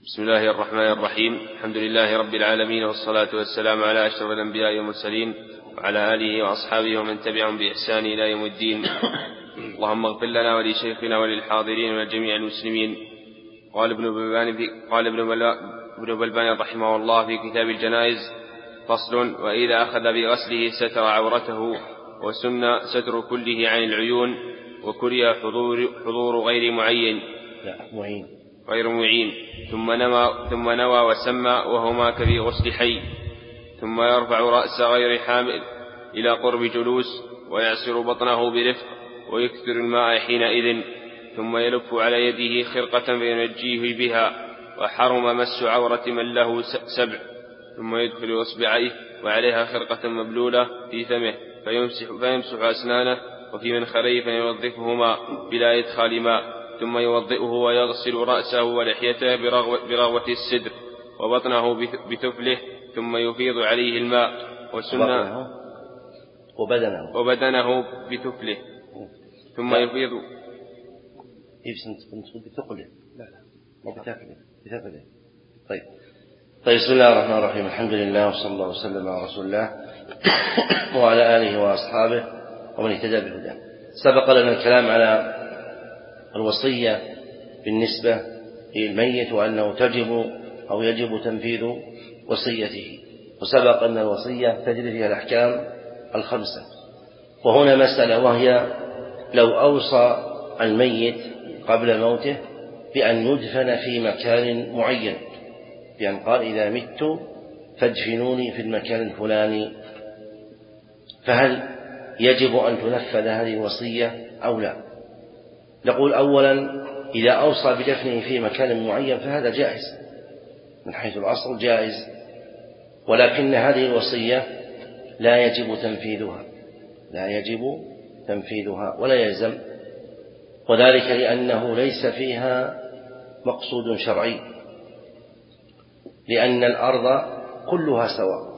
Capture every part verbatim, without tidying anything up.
بسم الله الرحمن الرحيم. الحمد لله رب العالمين، والصلاة والسلام على أشرف الأنبياء والمرسلين وعلى آله وأصحابه ومن تبعهم بإحسان إلى يوم الدين. اللهم اغفر لنا ولشيخنا وللحاضرين ولجميع المسلمين. قال ابن بلبان قال ابن بلبان رحمه الله في كتاب الجنائز: فصل: وإذا أخذ بغسله ستر عورته، وسن ستر كله عن العيون، وكره حضور, حضور غير معين لا معين غير معين ثم نوى, ثم نوى وسمى، وهما كفي غسل حي. ثم يرفع رأس غير حامل إلى قرب جلوس، ويعصر بطنه برفق، ويكثر الماء حينئذ، ثم يلف على يده خرقة فينجيه بها. وحرم مس عورة من له سبع، ثم يدخل إصبعيه وعليها خرقة مبلولة في فمه فيمسح, فيمسح أسنانه وفي منخريه فينظفهما بلا إدخال ماء، ثم يوضئه ويغسل رأسه ولحيته برغوة السدر، وبطنه بتفله، ثم يفيض عليه الماء. وسنة وبدنه, وبدنه بتفله، ثم يفيض بثقله لا لا بتفله بثقله طيب طيب بسم الله الرحمن الرحيم. الحمد لله، وصلى الله وسلم على رسول الله وعلى آله وأصحابه ومن اهتدى بهداه. سبق لنا الكلام على الوصية بالنسبة للميت، وأنه تجب أو يجب تنفيذ وصيته، وسبق أن الوصية تجري فيها الأحكام الخمسة. وهنا مسألة، وهي لو أوصى الميت قبل موته بأن يدفن في مكان معين، بأن قال: إذا مت فادفنوني في المكان الفلاني، فهل يجب أن تنفذ هذه الوصية أو لا؟ نقول أولا: إذا أوصى بدفنه في مكان معين فهذا جائز من حيث الأصل، جائز، ولكن هذه الوصية لا يجب تنفيذها لا يجب تنفيذها ولا يلزم، وذلك لأنه ليس فيها مقصود شرعي، لأن الأرض كلها سواء.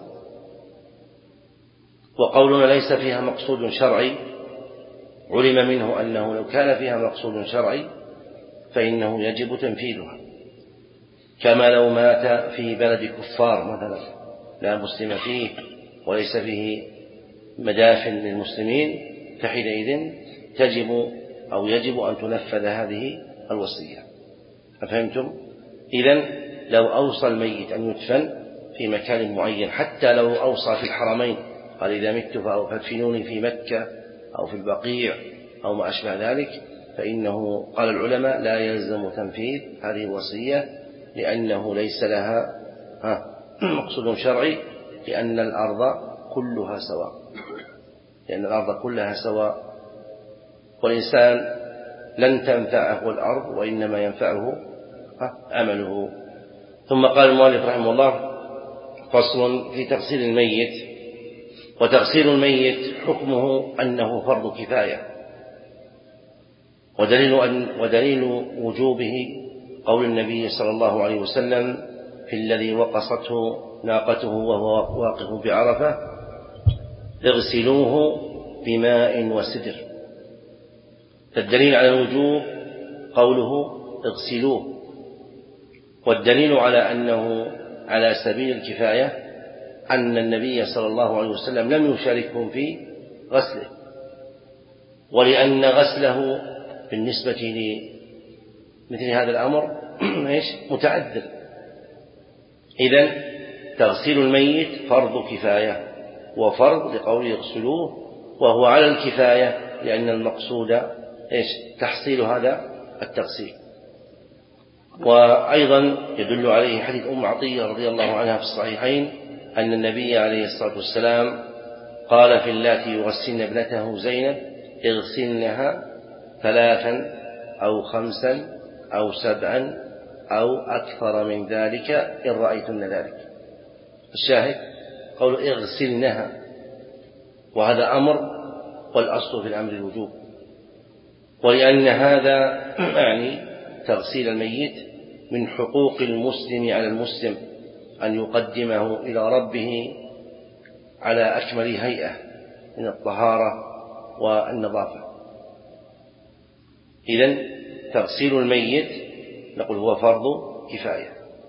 وقولنا ليس فيها مقصود شرعي علم منه أنه لو كان فيها مقصود شرعي فإنه يجب تنفيذها، كما لو مات في بلد كفار مثلا لا مسلم فيه وليس فيه مدافن للمسلمين، فحينئذ تجب أو يجب أن تنفذ هذه الوصية. أفهمتم؟ إذن لو أوصى الميت أن يدفن في مكان معين، حتى لو أوصى في الحرمين قال: إذا مت فادفنوني في مكة أو في البقيع أو ما أشبه ذلك، فإنه قال العلماء لا يلزم تنفيذ هذه الوصية، لأنه ليس لها مقصود شرعي، لأن الأرض كلها سواء لأن الأرض كلها سواء والإنسان لن تنفعه الأرض، وإنما ينفعه عمله. ثم قال المؤلف رحمه الله: فصل في تغسيل الميت. وتغسيل الميت حكمه أنه فرض كفاية، ودليل, أن ودليل وجوبه قول النبي صلى الله عليه وسلم في الذي وقصته ناقته وهو واقف بعرفة: اغسلوه بماء وسدر. فالدليل على الوجوب قوله اغسلوه، والدليل على أنه على سبيل الكفاية أن النبي صلى الله عليه وسلم لم يشاركهم في غسله، ولأن غسله بالنسبة لمثل هذا الأمر متعذر. إذن تغسيل الميت فرض كفاية، وفرض لقوله اغسلوه، وهو على الكفاية لأن المقصود إيش؟ تحصيل هذا التغسيل. وأيضا يدل عليه حديث أم عطية رضي الله عنها في الصحيحين أن النبي عليه الصلاة والسلام قال في اللاتي يغسلن ابنته زينب: اغسلنها ثلاثا أو خمسا أو سبعا أو أكثر من ذلك إن رأيتن ذلك. الشاهد قول اغسلنها، وهذا أمر، والأصل في الأمر الوجوب، ولأن هذا يعني تغسيل الميت من حقوق المسلم على المسلم أن يقدمه إلى ربه على أكمل هيئة من الطهارة والنظافة. إذن تغسيل الميت نقول هو فرض كفاية،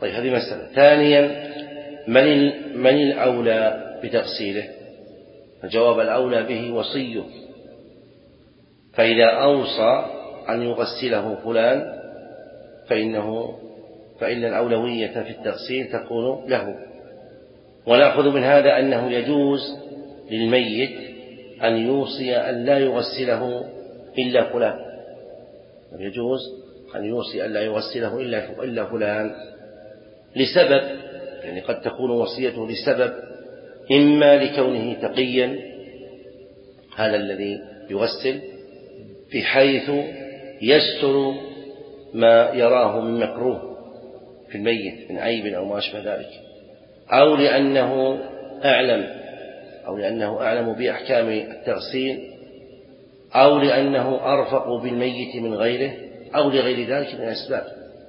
طيب هذه مسألة. ثانيا من من الأولى بتغسيله؟ الجواب الأولى به وصيه، فإذا أوصى أن يغسله فلان فإنه فإن الأولوية في التغسيل تكون له. ونأخذ من هذا أنه يجوز للميت أن يوصي أن لا يغسله إلا فلان، يجوز أن يوصي أن لا يغسله إلا فلان لسبب، يعني قد تكون وصيته لسبب، إما لكونه تقيا هذا الذي يغسل بحيث يستر ما يراه من مكروه في الميت من عيب أو ما أشبه ذلك، أو لأنه أعلم أو لأنه أعلم بأحكام التغسيل، أو لأنه أرفق بالميت من غيره، أو لغير ذلك من الأسباب.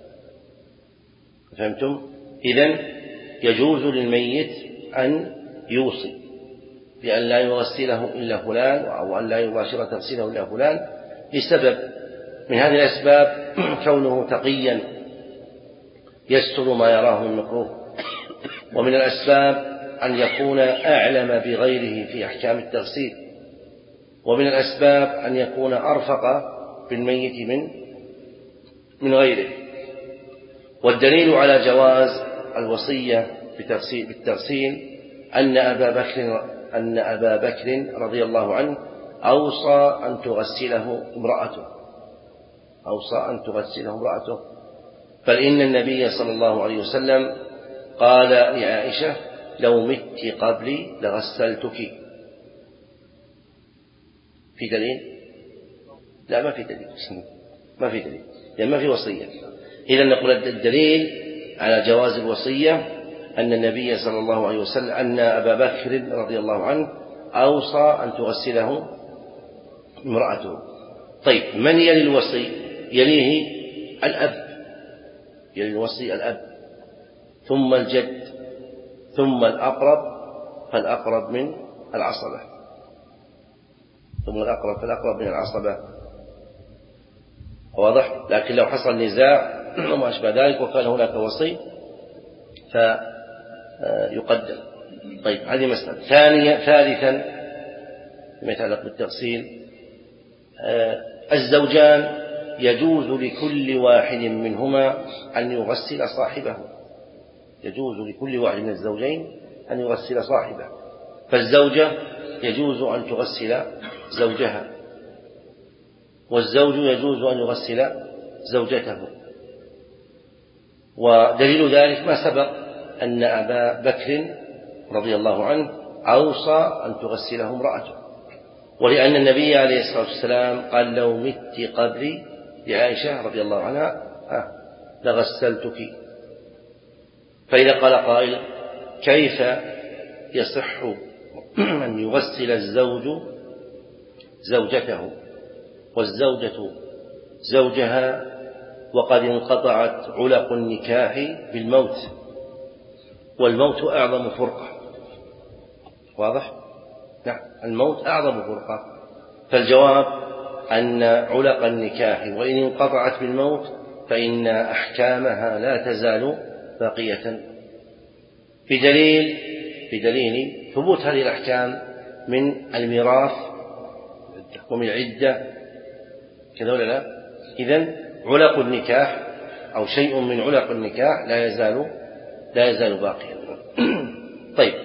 فهمتم؟ إذن يجوز للميت أن يوصي بأن لا يغسله إلا فلان أو أن لا يباشر تغسيله إلا فلان لسبب من هذه الأسباب كونه تقيا يستر ما يراه من مكروه، ومن الأسباب أن يكون أعلم بغيره في أحكام التغسيل، ومن الأسباب أن يكون أرفق بالميت من من غيره. والدليل على جواز الوصية بالتغسيل أن أبا بكر أن أبا بكر رضي الله عنه أوصى أن تغسله امرأته أوصى أن تغسله امرأته بل إن النبي صلى الله عليه وسلم قال لعائشة: لو مت قبلي لغسلتك. في دليل؟ لا، ما في دليل، ما في دليل، يعني ما في وصية. إذا نقول الدليل على جواز الوصية أن النبي صلى الله عليه وسلم أن أبا بكر رضي الله عنه أوصى أن تغسله امرأته. طيب من يلي الوصي؟ يليه الأب، يلي الوصي الأب، ثم الجد، ثم الأقرب فالأقرب من العصبة، ثم الأقرب فالأقرب من العصبة. واضح؟ لكن لو حصل نزاع وما أشبه ذلك وكان هناك وصي فيقدم. طيب هذه مسألة. ثانية ثالثا فيما يتعلق بالتغسيل، الزوجان يجوز لكل واحد منهما أن يغسل صاحبه، يجوز لكل واحد من الزوجين أن يغسل صاحبه. فالزوجة يجوز أن تغسل زوجها، والزوج يجوز أن يغسل زوجته. ودليل ذلك ما سبق أن أبا بكر رضي الله عنه أوصى أن تغسله امرأته، ولأن النبي عليه الصلاة والسلام قال: لو مت قبلي لعائشة رضي الله عنها لغسلتك. فإذا قال قائل: كيف يصح أن يغسل الزوج زوجته والزوجة زوجها وقد انقطعت علق النكاح بالموت، والموت أعظم فرقة؟ واضح؟ نعم، الموت أعظم فرقة. فالجواب أن علق النكاح وإن انقطعت بالموت فإن أحكامها لا تزال باقية، بدليل بدليل ثبوت هذه الأحكام من الميراث ومن العدة، كذا ولا لا؟ إذن علق النكاح أو شيء من علق النكاح لا يزال لا يزال باقيا. طيب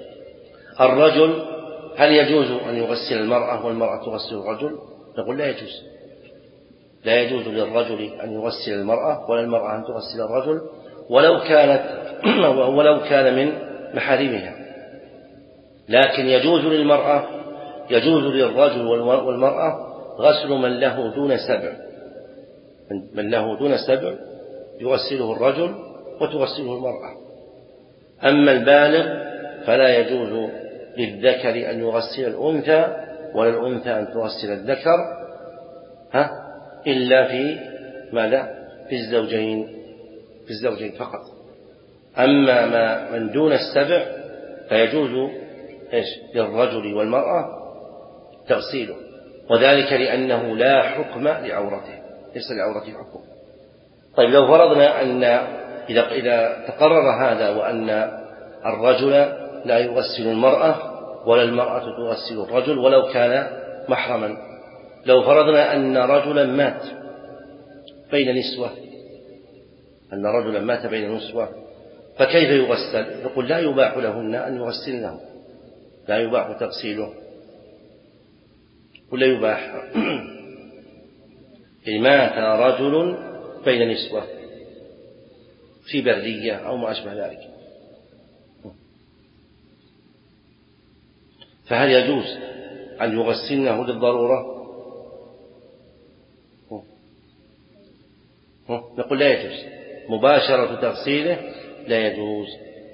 الرجل هل يجوز أن يغسل المرأة والمرأة تغسل الرجل؟ نقول لا يجوز، لا يجوز للرجل أن يغسل المرأة ولا المرأة أن تغسل الرجل ولو كانت ولو كان من محارمها. لكن يجوز للمرأة يجوز للرجل والمرأة غسل من له دون سبع، من له دون سبع يغسله الرجل وتغسله المرأة. أما البالغ فلا يجوز للذكر أن يغسل الأنثى ولا الأنثى أن تغسل الذكر ها إلا في ماذا؟ في الزوجين في الزوجين فقط. أما ما من دون السبع فيجوز إيش للرجل والمرأة تغسيله، وذلك لأنه لا حكم لعورته، ليس لعورته حكم. طيب لو فرضنا أن إذا إذا تقرر هذا وأن الرجل لا يغسل المرأة ولا المرأة تغسل الرجل ولو كان محرما، لو فرضنا أن رجلا مات بين نسوة أن رجلا مات بين نسوة فكيف يغسل؟ يقول لا يباح لهن أن يغسلنه، لا يباح تغسيله ولا يباح. مات رجل بين نسوة في برية أو ما أشبه ذلك، فهل يجوز أن يغسلنه للضرورة؟ نقول لا يجوز، مباشرة تغسيله لا يجوز،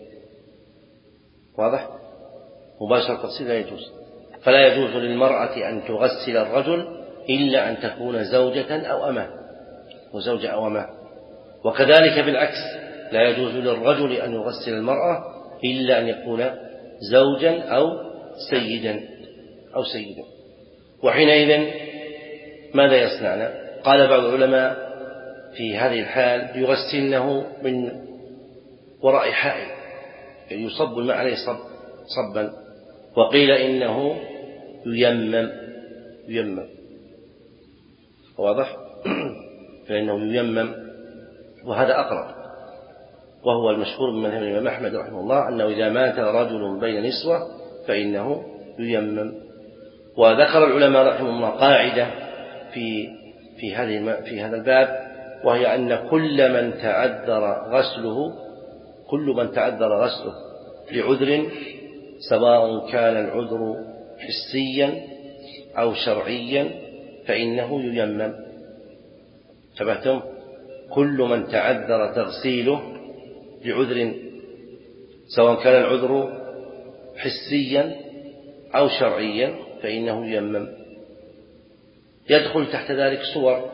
واضح؟ مباشرة تغسيله لا يجوز، فلا يجوز للمرأة أن تغسل الرجل إلا أن تكون زوجة أو أمة وزوجة أو أمة، وكذلك بالعكس لا يجوز للرجل أن يغسل المرأة إلا أن يكون زوجا أو سيدا أو سيدا. وحينئذ ماذا يصنعنا؟ قال بعض العلماء في هذه الحال يغسلنه من وراء حائل، يعني يصب الماء عليه صب صبا، وقيل إنه ييمم ييمم واضح؟ فإنه ييمم، وهذا أقرب، وهو المشهور من مذهب الإمام أحمد رحمه الله أنه إذا مات رجل بين نسوة فإنه ييمم. وذكر العلماء رحمه الله قاعدة في في هذه في هذا الباب، وهي أن كل من تعذر غسله كل من تعذر غسله لعذر، سواء كان العذر حسيا أو شرعيا، فإنه ييمم. تبعتم؟ كل من تعذر تغسيله لعذر، سواء كان العذر حسيا أو شرعيا، فإنه ييمم. يدخل تحت ذلك صور،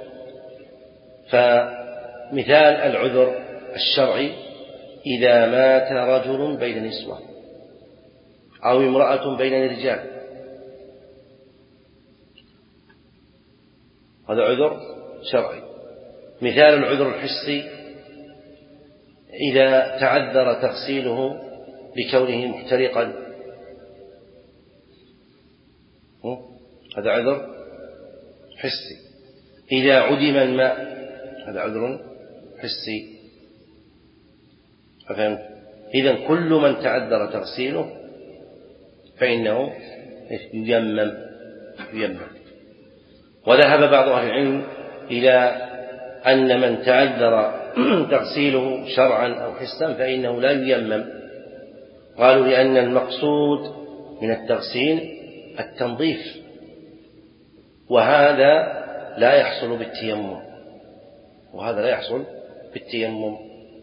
فمثال العذر الشرعي إذا مات رجل بين نسوة أو امرأة بين رجال، هذا عذر شرعي. مثال العذر الحسي إذا تعذر تغسيله لكونه محترقا، هذا عذر حسي. إذا عدم الماء هذا عذر حسي. أفهمت؟ إذن كل من تعذر تغسيله فإنه ييمم ييمم. وذهب بعض أهل العلم إلى أن من تعذر تغسيله شرعا أو حسا فإنه لا ييمم، قالوا لأن المقصود من التغسيل التنظيف، وهذا لا يحصل بالتيمم وهذا لا يحصل بالتيمم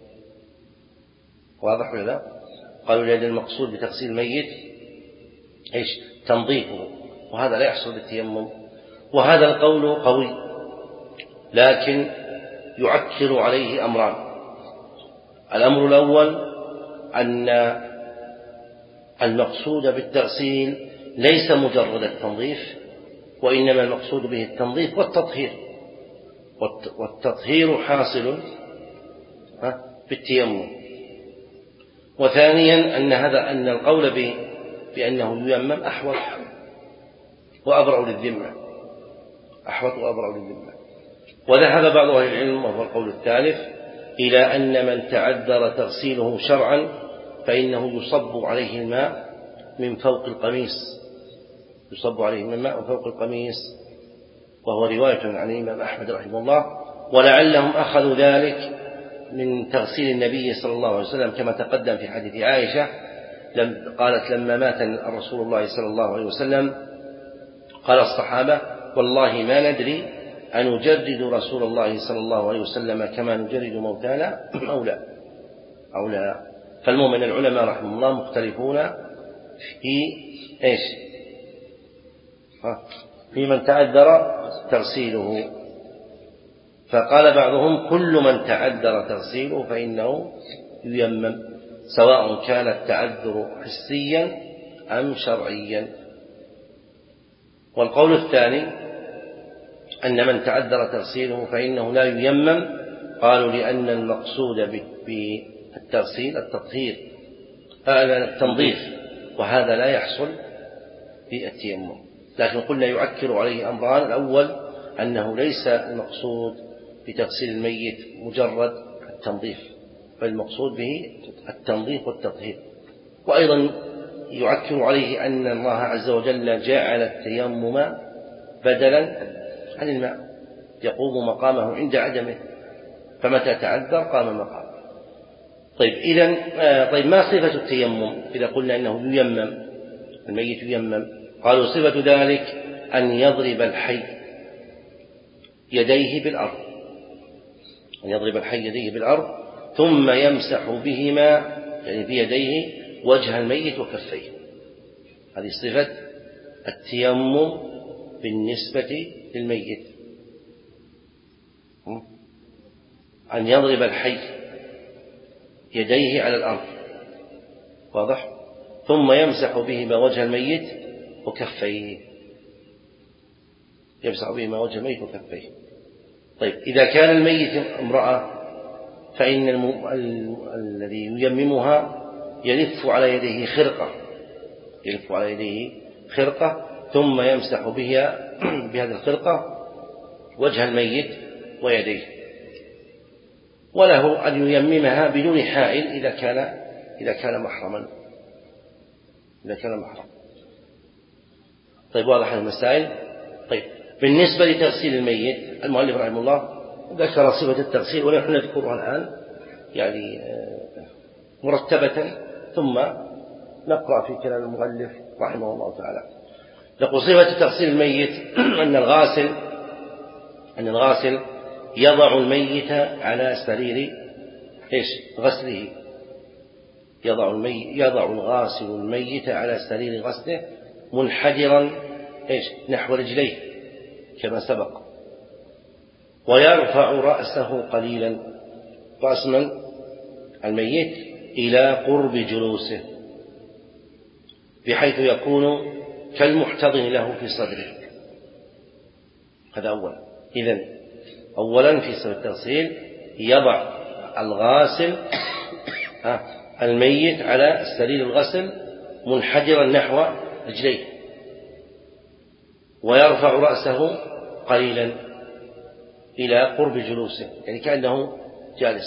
واضح ولا لا؟ قالوا لأن المقصود بتغسيل الميت إيش؟ تنظيفه، وهذا لا يحصل بالتيمم. وهذا القول قوي، لكن يعكر عليه أمران. الأمر الأول أن المقصود بالتغسيل ليس مجرد التنظيف، وإنما المقصود به التنظيف والتطهير، والتطهير حاصل بالتيمم. وثانيا أن هذا أن القول بأنه ييمم أحوط وأبرأ للذمة أحوط وأبرأ للذمة. وذهب بعض أهل العلم وهو القول الثالث إلى أن من تعذر تغسيله شرعا فإنه يصب عليه الماء من فوق القميص يصب عليه الماء من فوق القميص، وهو رواية عن الإمام أحمد رحمه الله. ولعلهم أخذوا ذلك من تغسيل النبي صلى الله عليه وسلم كما تقدم في حديث عائشة، لم قالت لما مات رسول الله صلى الله عليه وسلم قال الصحابة والله ما ندري أنجرد رسول الله صلى الله عليه وسلم كما نجرد موتانا أو لا أو لا. فالمؤمن العلماء رحمه الله مختلفون في إيش؟ في من تعذر تغسيله، فقال بعضهم كل من تعذر تغسيله فإنه ييمم، سواء كان التعذر حسيا أم شرعيا. والقول الثاني أن من تعذر تغسيله فإنه لا ييمم، قالوا لأن المقصود بالتغسيل التطهير التنظيف، وهذا لا يحصل في التيمم. لكن قلنا يعكر عليه أمران: الأول أنه ليس المقصود بتغسيل الميت مجرد التنظيف، بل المقصود به التنظيف والتطهير. وأيضا يعكر عليه أن الله عز وجل جعل التيمم بدلا عن الماء يقوم مقامه عند عدمه، فمتى تعذر قام مقامه. طيب إذن طيب ما صفة التيمم إذا قلنا إنه ييمم الميت ييمم؟ قالوا صفة ذلك أن يضرب الحي يديه بالأرض أن يضرب الحي يديه بالأرض ثم يمسح بهما يعني بيديه وجه الميت وكفيه. هذه صفة التيمم بالنسبة للميت، أن يضرب الحي يديه على الأرض، واضح؟ ثم يمسح بهما وجه الميت وكفيه يمسح بهما وجه الميت وكفيه. طيب إذا كان الميت امرأة فإن الم... ال... الذي ييممها يلف على يديه خرقة يلف على يديه خرقة ثم يمسح بها بهذه الخرقة وجه الميت ويديه، وله أن ييممها بدون حائل إذا كان إذا كان محرما إذا كان محرم. طيب واضح المسائل. طيب بالنسبة لتغسيل الميت المؤلف رحمه الله ذكر صفة التغسيل ونحن نذكرها الآن يعني مرتبة، ثم نقرأ في كلام المؤلف رحمه الله تعالى. نقول صفة تغسيل الميت أن الغاسل أن الغاسل يضع الميت على سرير إيش غسله يضع الميت يضع الغاسل الميت على سرير غسله منحدرا إيش نحو رجليه كما سبق، ويرفع رأسه قليلا رأس من الميت إلى قرب جلوسه بحيث يكون كالمحتضن له في صدره. هذا أولا. إذن أولا في سبيل التغسيل يضع الغاسل الميت على سرير الغسل منحدرا نحو رجليه، ويرفع رأسه قليلا إلى قرب جلوسه يعني كأنه جالس،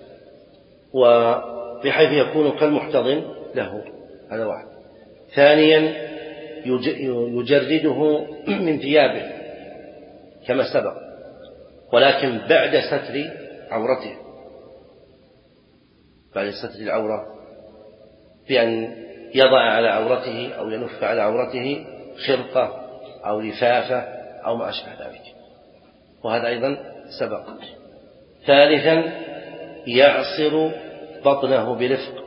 وبحيث يكون كالمحتضن له. هذا واحد. ثانيا يجرده من ثيابه كما سبق، ولكن بعد ستر عورته بعد ستر العورة بأن يضع على عورته أو يلف على عورته خرقة أو لفافة أو ما أشبه ذلك، وهذا أيضا سبق. ثالثا يعصر بطنه برفق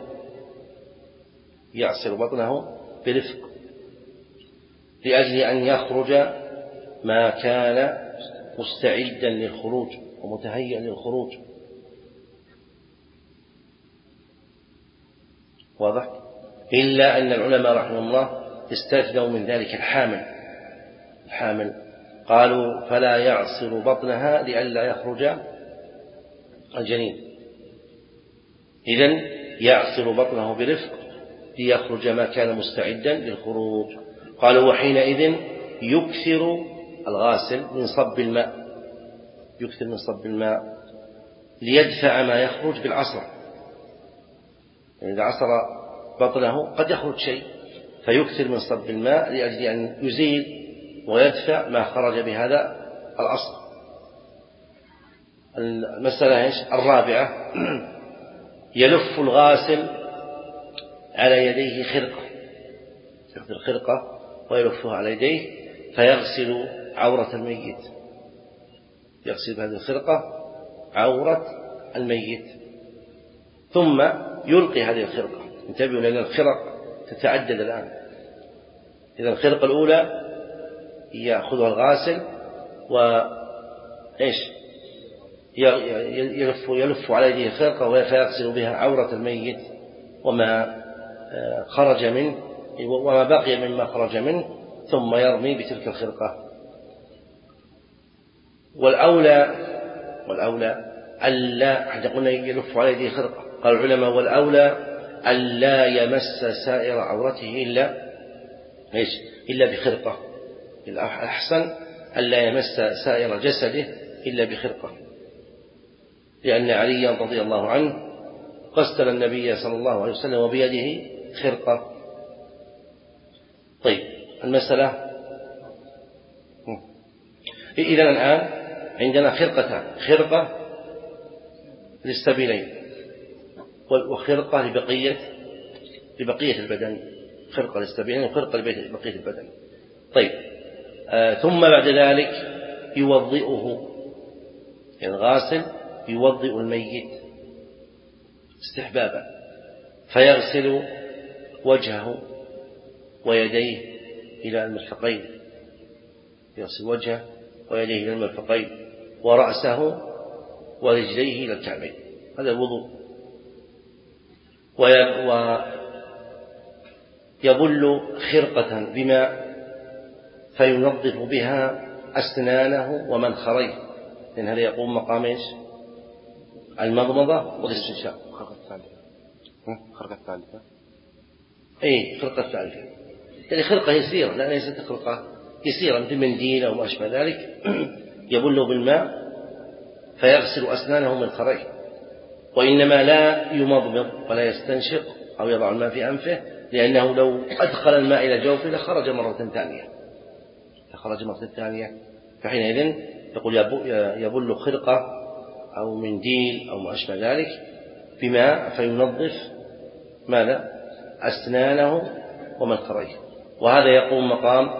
يعصر بطنه برفق لأجل أن يخرج ما كان مستعدا للخروج ومتهيئا للخروج. واضح؟ إلا أن العلماء رحمه الله استثنوا من ذلك الحامل الحامل قالوا فلا يعصر بطنها لئلا يخرج الجنين. إذن يعصر بطنه برفق ليخرج ما كان مستعدا للخروج. قالوا وحينئذ يكثر الغاسل من صب الماء يكثر من صب الماء ليدفع ما يخرج بالعصر، يعني إذا عصر بطنه قد يخرج شيء فيكثر من صب الماء لأجل أن يزيل ويدفع ما خرج بهذا العصر. المسألة إيش الرابعة يلف الغاسل على يديه خرقة يأخذ الخرقة ويلفها على يديه فيغسل عورة الميت يغسل بهذه الخرقة عورة الميت ثم يلقي هذه الخرقة. انتبهوا لأن الخرق تتعدد الآن. إذا الخرقة الأولى يأخذها الغاسل وإيش يلف, يلف على يديه الخرقة ويغسل بها عورة الميت وما خرج منه وما بقي مما خرج منه ثم يرمي بتلك الخرقة. والأولى والأولى ألا حتى قلنا يلف على يديه خرقة. قال العلماء والأولى ألا يمس سائر عورته إلا إيش إلا بخرقة. الأحسن ألا يمس سائر جسده إلا بخرقة، لأن عليا رضي الله عنه غسل النبي صلى الله عليه وسلم وبيده خرقة. طيب المسألة إذن الآن عندنا خرقتان، خرقة للسبيلين وخرقة لبقية لبقية البدن، خرقة للسبيلين وخرقة لبقية البدن. طيب آه ثم بعد ذلك يوضئه، يعني الغاسل يوضئ الميت استحبابا، فيغسل وجهه ويديه إلى المرفقين، يغسل وجهه ويديه إلى المرفقين ورأسه ورجليه إلى الكعبين، هذا الوضوء. ويبل خرقة بماء فينظف بها أسنانه ومنخريه، لأن هذا يقوم مقام إيش؟ المضمضة والاستنشاق. خرقة الثالثة خرقة الثالثة أي خرقة الثالثة، يعني خرقة يسيرة، لا ليست خرقة يسيرة مثل منديل أو ما أشبه ذلك. يبل بالماء فيغسل أسنانه ومنخريه، وإنما لا يمضمض ولا يستنشق أو يضع الماء في أنفه، لأنه لو أدخل الماء إلى جوفه لخرج مرة ثانية لخرج مرة ثانية فحينئذ يقول يبل خرقة أو منديل أو ما أشبه ذلك بماء فينظف ماذا؟ أسنانه ومنخريه، وهذا يقوم مقام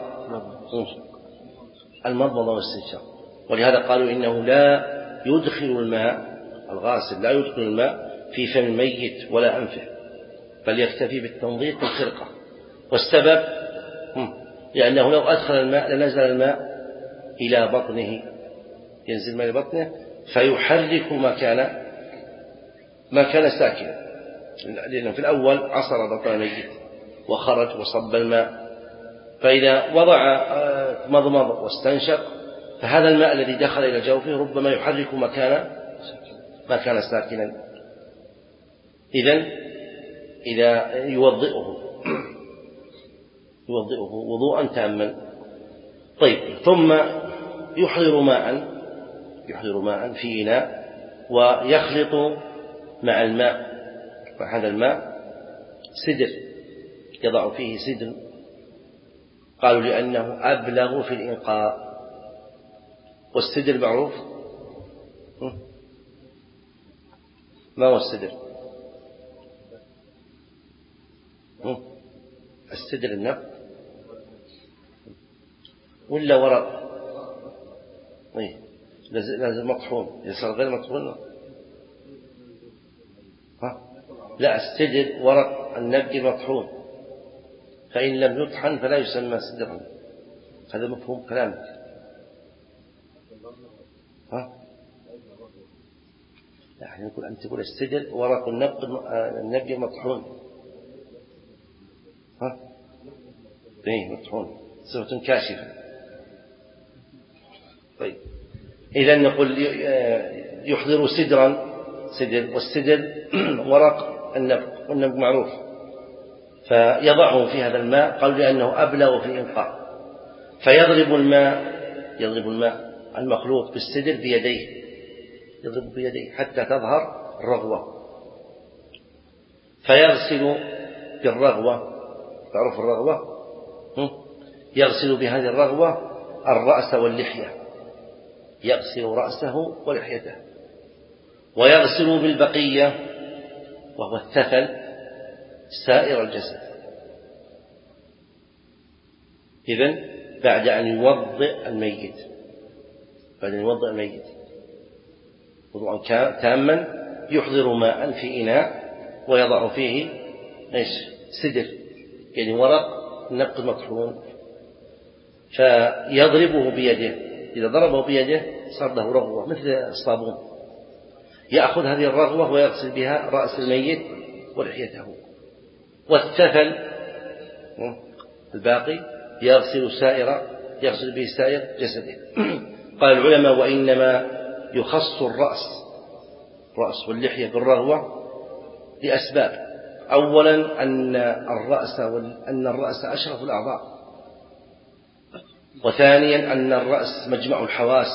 المضمضة والاستنشاق. ولهذا قالوا إنه لا يدخل الماء، الغاسل لا يدخل الماء في فم الميت ولا أنفه، بل يكتفي بالتنظيف بالخرقة. والسبب لأنه لو أدخل الماء لنزل الماء إلى بطنه، ينزل الماء إلى بطنه فيحرك ما كان ما كان ساكنا، لأنه في الأول عصر بطن الميت وخرج وصب الماء، فإذا وضع مضمض واستنشق فهذا الماء الذي دخل إلى جوفه ربما يحرك ما كان ما كان ساكنا. إذن إذا يوضئه يوضئه وضوءا تاما. طيب ثم يحضر ماء يحضر ماء في إناء ويخلط مع الماء، مع هذا الماء سدر، يضع فيه سدر، قالوا لأنه أبلغ في الإنقاء. والسدر معروف، ما هو السدر؟ السدر النقد ولا ورق؟ طيب لازم مطحون، يصير غير مطحون. ها لا، السدر ورق النبق مطحون، فإن لم يطحن فلا يسمى سدرا. هذا مفهوم كلامك. ها لا، احنا نقول أنت تقول السدر ورق النبق النبق مطحون. ها ايه مطحون، صفة كاشفة. طيب إذا نقول يحضر سدرا، سدر، والسدر ورق النبق، والنبق معروف، فيضعه في هذا الماء، قالوا لأنه أبلغ في الإنقاء، فيضرب الماء يضرب الماء المخلوط بالسدر بيديه، يضرب بيديه حتى تظهر الرغوة، فيغسل بالرغوة، تعرف الرغوة؟ يغسل بهذه الرغوة الرأس واللحية، يغسل رأسه ولحيته، ويغسل بالبقية وهو الثفل سائر الجسد. إذن بعد أن يوضئ الميت بعد أن يوضئ الميت وضوءا تاما يحضر ماء في إناء ويضع فيه إيش؟ سدر، يعني ورق نبق مطحون، فيضربه بيده. إذا ضربه بيده صار له رغوة مثل الصابون، يأخذ هذه الرغوة ويغسل بها رأس الميت ولحيته، والثفل الباقي يغسل سائر يغسل به سائر جسده. قال العلماء وإنما يخص الرأس الرأس واللحية بالرغوة لأسباب. أولا أن الرأس أن الرأس أشرف الأعضاء، وثانيا أن الرأس مجمع الحواس،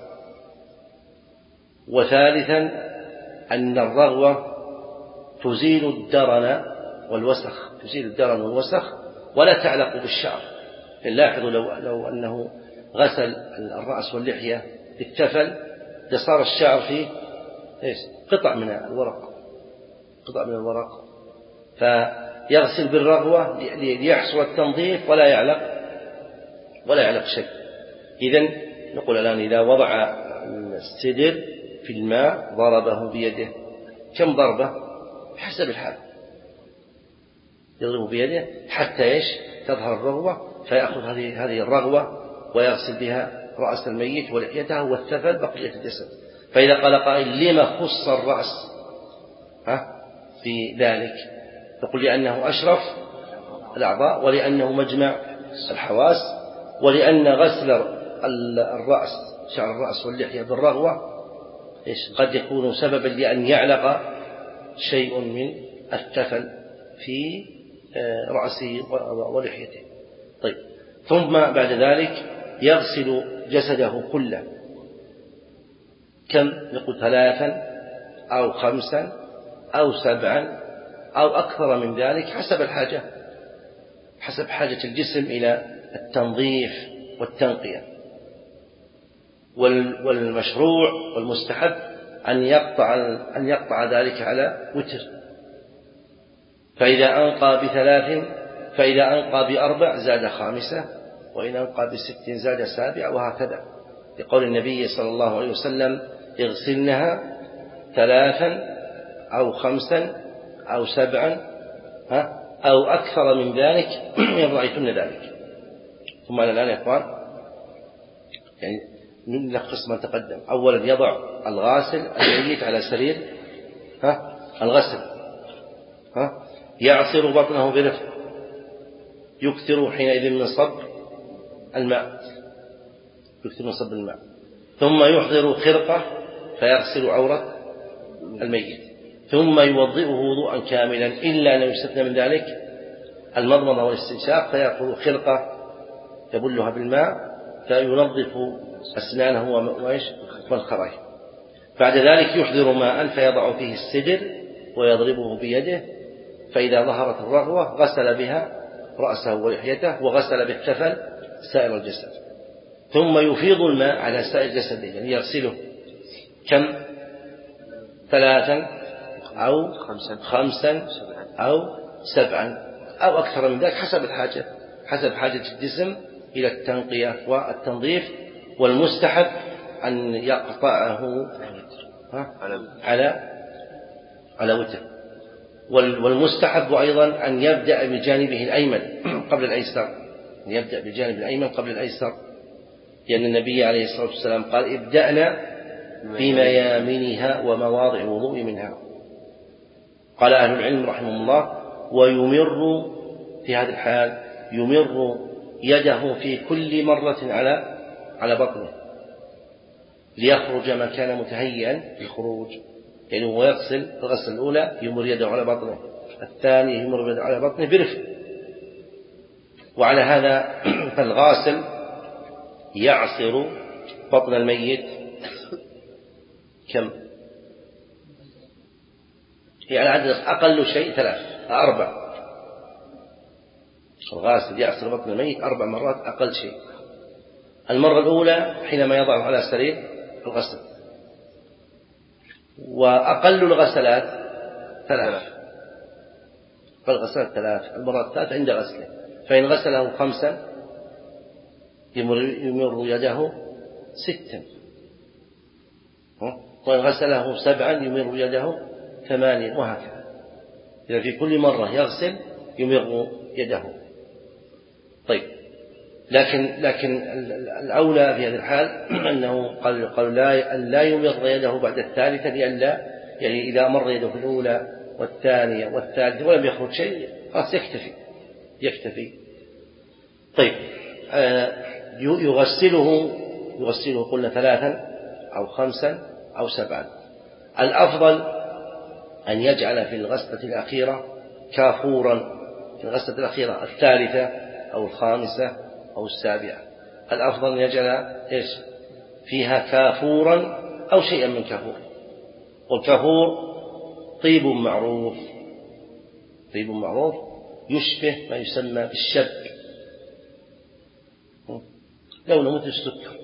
وثالثا أن الرغوة تزيل الدرن والوسخ تزيل الدرن والوسخ ولا تعلق بالشعر. لاحظوا لو, لو أنه غسل الرأس واللحية بالتفل لصار الشعر فيه قطع من الورق قطع من الورق فيغسل بالرغوة ليحصل التنظيف ولا يعلق ولا يعلق شيء. إذن نقول الآن إذا وضع السدر في الماء ضربه بيده، كم ضربة؟ بحسب الحال، يضرب بيده حتى إيش تظهر الرغوة، فيأخذ هذه هذه الرغوة ويغسل بها رأس الميت ولحيته والثفل بقية الجسد. فإذا قال قائل لما خص الرأس ها في ذلك؟ تقول لأنه أشرف الأعضاء، ولأنه مجمع الحواس، ولأن غسل الرأس شعر الرأس واللحية بالرغوة إيش قد يكون سببا لأن يعلق شيء من الثفل في رأسه ولحيته. طيب، ثم بعد ذلك يغسل جسده كله، كم؟ نقول ثلاثا أو خمسا أو سبعا أو أكثر من ذلك حسب الحاجة حسب حاجة الجسم إلى التنظيف والتنقية. والمشروع والمستحب أن يقطع أن يقطع ذلك على وتر، فإذا أنقى بثلاث فإذا أنقى بأربع زاد خامسة، وإن أنقى بست زاد سابع، وهكذا، لقول النبي صلى الله عليه وسلم اغسلنها ثلاثا أو خمسا أو سبعا أو أكثر من ذلك إن رأيتن ذلك. ثم الآن يا إخوان يعني نلخص ما تقدم. أولا يضع الغاسل الميت على سرير ها الغسل ها يعصر بطنه برفق، يكثر حينئذ من صب الماء يكثر من صب الماء ثم يحضر خرقة فيغسل عورة الميت، ثم يوضئه وضوءا كاملا إلا أن يستثنى من ذلك المضمضة والاستنشاق، فيأخذ خرقة يبلها بالماء فينظف أسنانه والخرايف. بعد ذلك يحضر ماء فيضع فيه السدر ويضربه بيده، فإذا ظهرت الرغوة غسل بها رأسه ولحيته وغسل بالتفل سائر الجسد، ثم يفيض الماء على سائر جسده، يعني يغسله كم؟ ثلاثا أو خمسا أو سبعا أو أكثر من ذلك حسب الحاجة حسب حاجة الجسم إلى التنقية والتنظيف. والمستحب أن يقطعه على على وتر. والمستحب أيضا أن يبدأ بجانبه الأيمن قبل الأيسر أن يبدأ بالجانب الأيمن قبل الأيسر، لأن النبي عليه الصلاة والسلام قال ابدأنا بميامنها ومواضع الوضوء منها. قال أهل العلم رحمه الله ويمر في هذا الحال يمر يده في كل مرة على على بطنه ليخرج ما كان متهيئا للخروج، يعني هو يغسل الغسل الأولى يمر يده على بطنه، الثاني يمر يده على بطنه برفق. وعلى هذا فالغاسل يعصر بطن الميت كم؟ يعني عدد أقل شيء ثلاث أربع. الغاسل يعصر بطن الميت أربع مرات أقل شيء. المرة الأولى حينما يضعه على سرير الغسل، وأقل الغسلات ثلاث أقل الغسلات ثلاث المرات الثلاث عند غسله. فإن غسله خمسا يمر, يمر يده ستا، وإن غسله سبعا يمر يده ثمانيا، وهكذا. إذا في كل مرة يغسل يمر يده. طيب، لكن لكن الأولى في هذا الحال أنه قال قالوا لا لا يمر يده بعد الثالثة، لأن لا يعني إذا مر يده في الأولى والثانية والثالثة ولم يخرج شيء خلاص يكتفي يكتفي. طيب، يغسله يغسله قلنا ثلاثا أو خمسا أو سبعا. الأفضل أن يجعل في الغسلة الأخيرة كافورا، في الغسلة الأخيرة الثالثة أو الخامسة أو السابعة، الأفضل أن يجعل إيش فيها كافورا أو شيئا من كافور. والكافور طيب معروف، طيب معروف يشبه ما يسمى بالشب، لونه مثل السكر،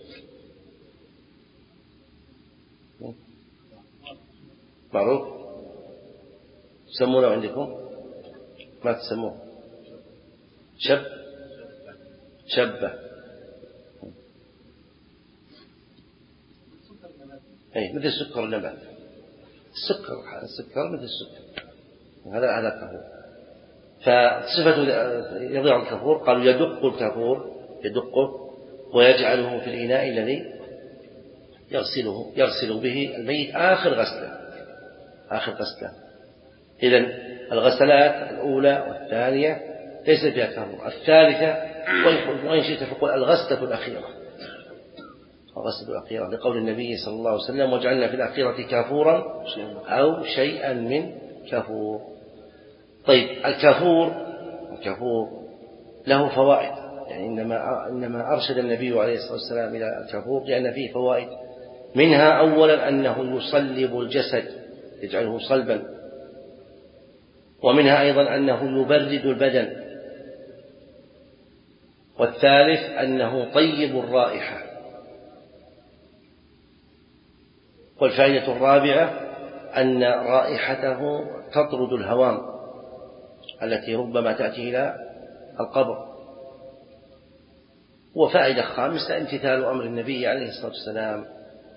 معروف. تسمونه عندكم؟ ما تسموه شب؟ شبة، أي مثل السكر النبات، السكر السكر مثل السكر، هذا هذا كافور. فصفة يضع الكافور قالوا يدق الكافور، يدقه ويجعله في الإناء الذي يغسله يغسل به الميت آخر غسله، آخر غسله. إذن الغسلات الأولى والثانية ليس فيها كافور، الثالثة وإن شئت فقل الغسلة الأخيرة، الغسلة الأخيرة لقول النبي صلى الله عليه وسلم وجعلنا في الأخيرة كافورا أو شيئا من كافور. طيب الكافور الكافور له فوائد، يعني إنما إنما أرشد النبي عليه الصلاة والسلام إلى الكافور لأن فيه فوائد، منها أولا أنه يصلب الجسد يجعله صلبا، ومنها أيضا أنه يبرد البدن، والثالث أنه طيب الرائحة، والفائدة الرابعة أن رائحته تطرد الهوام التي ربما تأتي إلى القبر. وفائدة خامسة امتثال أمر النبي عليه الصلاة والسلام.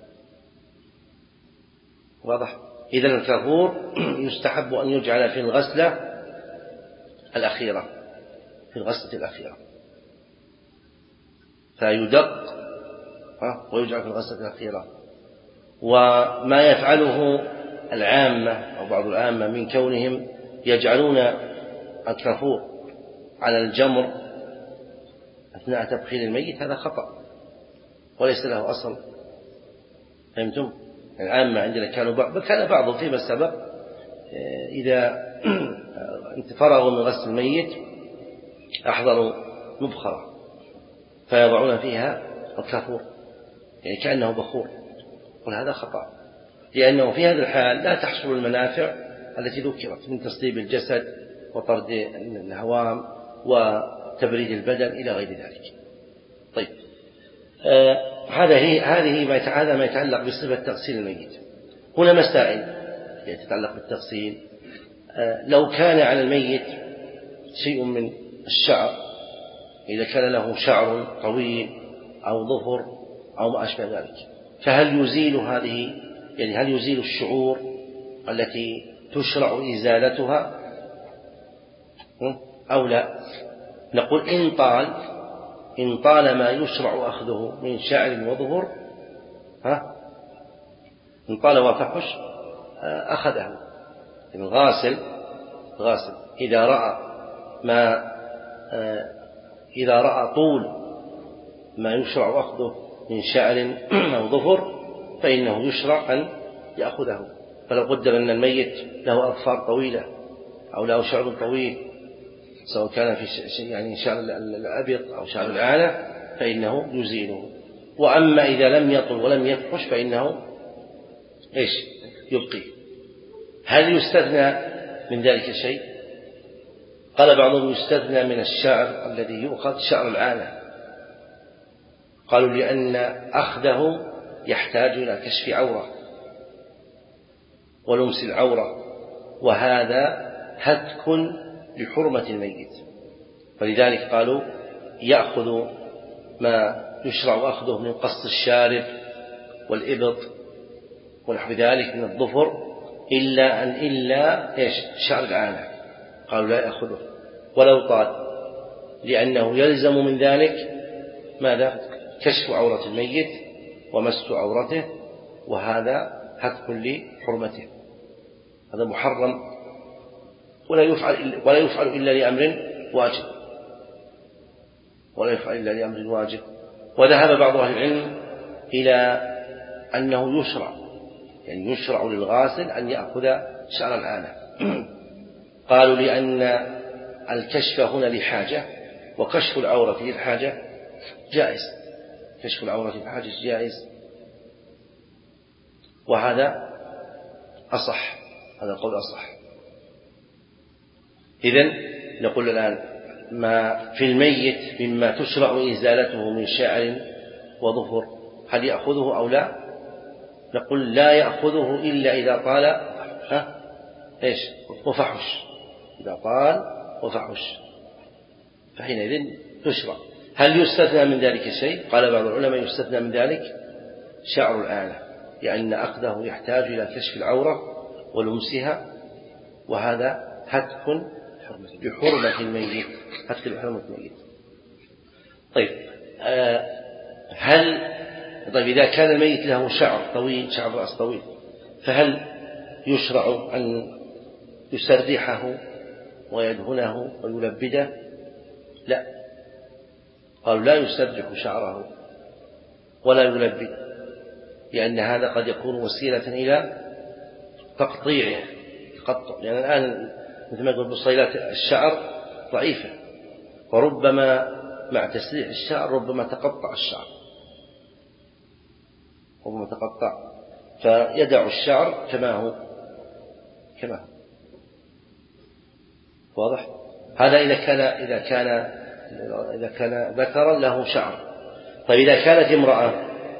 واضح؟ إذن الكافور يستحب أن يجعل في الغسلة الأخيرة، في الغسلة الأخيرة، فيدق ويجعل في الغسلة الأخيرة. وما يفعله العامة أو بعض العامة من كونهم يجعلون الكافور على الجمر أثناء تبخير الميت هذا خطأ وليس له أصل. فهمتم؟ العامة عندنا كانوا بعض كان بعضهم فيما سبق إذا فرغوا من غسل الميت أحضروا مبخرة فيضعون فيها الكافور يعني كأنه بخور، وهذا خطأ، لأنه في هذا الحال لا تحصل المنافع التي ذكرت من تصليب الجسد وطرد الهوام وتبريد البدن إلى غير ذلك. طيب آه هذه هذه ما هذا ما يتعلق بصفة تغسيل الميت. هنا مسائل تتعلق بالتغسيل. آه لو كان على الميت شيء من الشعر، إذا كان له شعر طويل أو ظفر أو ما أشبه ذلك، فهل يزيل هذه يعني هل يزيل الشعور التي تشرع إزالتها أو لا؟ نقول إن طال إن طال ما يشرع أخذه من شعر وظهر ها إن طال وفحش أخذه. الغاسل غاسل إذا رأى ما إذا رأى طول ما يشرع أخذه من شعر أو ظفر فإنه يشرع أن يأخذه. فلو قدر أن الميت له أظفار طويلة أو له شعر طويل سواء كان في يعني شعر الأبيض أو شعر العانة فإنه يزيله. وأما إذا لم يطل ولم يفحش فإنه إيش يبقي. هل يستثنى من ذلك شيء؟ قال بعضهم يستثنى من الشعر الذي يؤخذ شعر العانة، قالوا لأن أخذه يحتاج إلى كشف عورة ولمس العورة، وهذا هتك لحرمة الميت، فلذلك قالوا يأخذ ما يشرع أخذه من قص الشارب والإبط ونحو ذلك من الظفر إلا أن إلا إيش شعر العانة، قالوا لا يأخذه ولو طال، لأنه يلزم من ذلك ماذا؟ كشف عورة الميت ومس عورته، وهذا هتك لحرمته، هذا محرم ولا يفعل ولا يفعل إلا لأمر واجب ولا يفعل إلا لأمر واجب. وذهب بعض أهل العلم إلى أنه يشرع يعني يشرع للغاسل أن يأخذ شعر الآنة. قالوا لأن الكشف هنا لحاجة، وكشف العورة للحاجة جائز، كشف العورة للحاجة جائز، وهذا أصح، هذا القول أصح. إذن نقول الآن ما في الميت مما تشرع إزالته من شعر وظفر هل يأخذه أو لا؟ نقول لا يأخذه إلا إذا طال ها إيش وفحش، إذا طال وفحش فحينئذ تشرع. هل يستثنى من ذلك شيء؟ قال بعض العلماء يستثنى من ذلك شعر الآنة، لأن أخذه يحتاج إلى كشف العورة ولمسها، وهذا هتك بحرمة الميت، هتك بحرمة الميت. طيب آه هل طيب إذا كان الميت له شعر طويل، شعر رأس طويل، فهل يشرع أن يسرحه ويدهنه ويلبده؟ لا، قالوا لا يسرح شعره ولا يلبد، لأن هذا قد يكون وسيلة إلى تقطيعه، تقطع، لأن الآن مثل ما يقول بصيلات الشعر ضعيفة، وربما مع تسريح الشعر ربما تقطع الشعر، ربما تقطع، فيدع الشعر كما هو كما هو. واضح؟ هذا إذا كان إذا كان إذا كان ذكرا له شعر. طيب إذا كانت امرأة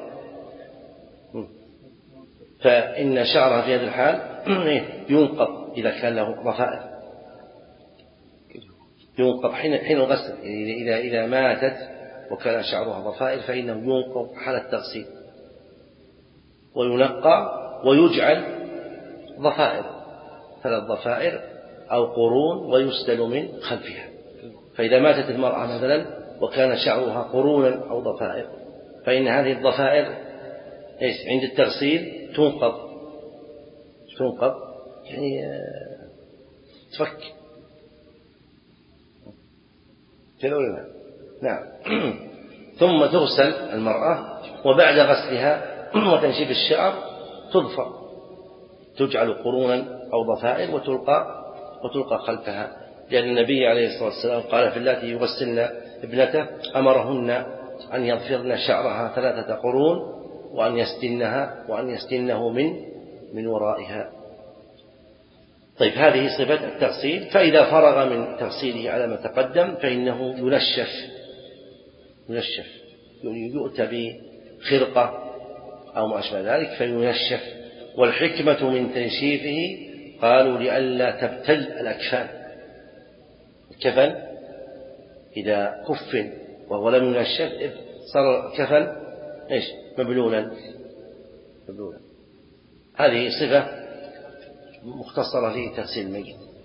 فإن شعرها في هذا الحال ينقض إذا كان له ضفائر، ينقض حين حين الغسل، يعني إذا إذا ماتت وكان شعرها ضفائر فإنه ينقض حال التغسيل وينقى ويجعل ضفائر، ثلاث ضفائر أو قرون، ويسدل من خلفها. فإذا ماتت المرأة مثلا وكان شعرها قرونا أو ضفائر فإن هذه الضفائر إيش عند التغسيل تنقض، تنقض يعني تفك كذا ولا لا؟ نعم. ثم تغسل المرأة، وبعد غسلها وتنشيف الشعر تظفر، تجعل قرونا أو ضفائر وتلقى وتلقى خلفها، لأن النبي عليه الصلاة والسلام قال في اللاتي يغسلن ابنته أمرهن أن يظفرن شعرها ثلاثة قرون وأن يستنها وأن يستنه من من ورائها. طيب هذه صفة التغسيل. فإذا فرغ من تغسيله على ما تقدم فإنه ينشف، ينشف يؤتى بخرقة أو ما أشبه ذلك فينشف. والحكمة من تنشيفه قالوا لئلا تبتل الأكفان، الكفن إذا كفن وهو لم ينشف صار الكفن إيش مبلولا مبلولا. هذه صفة مختصرة في تغسيل الميت.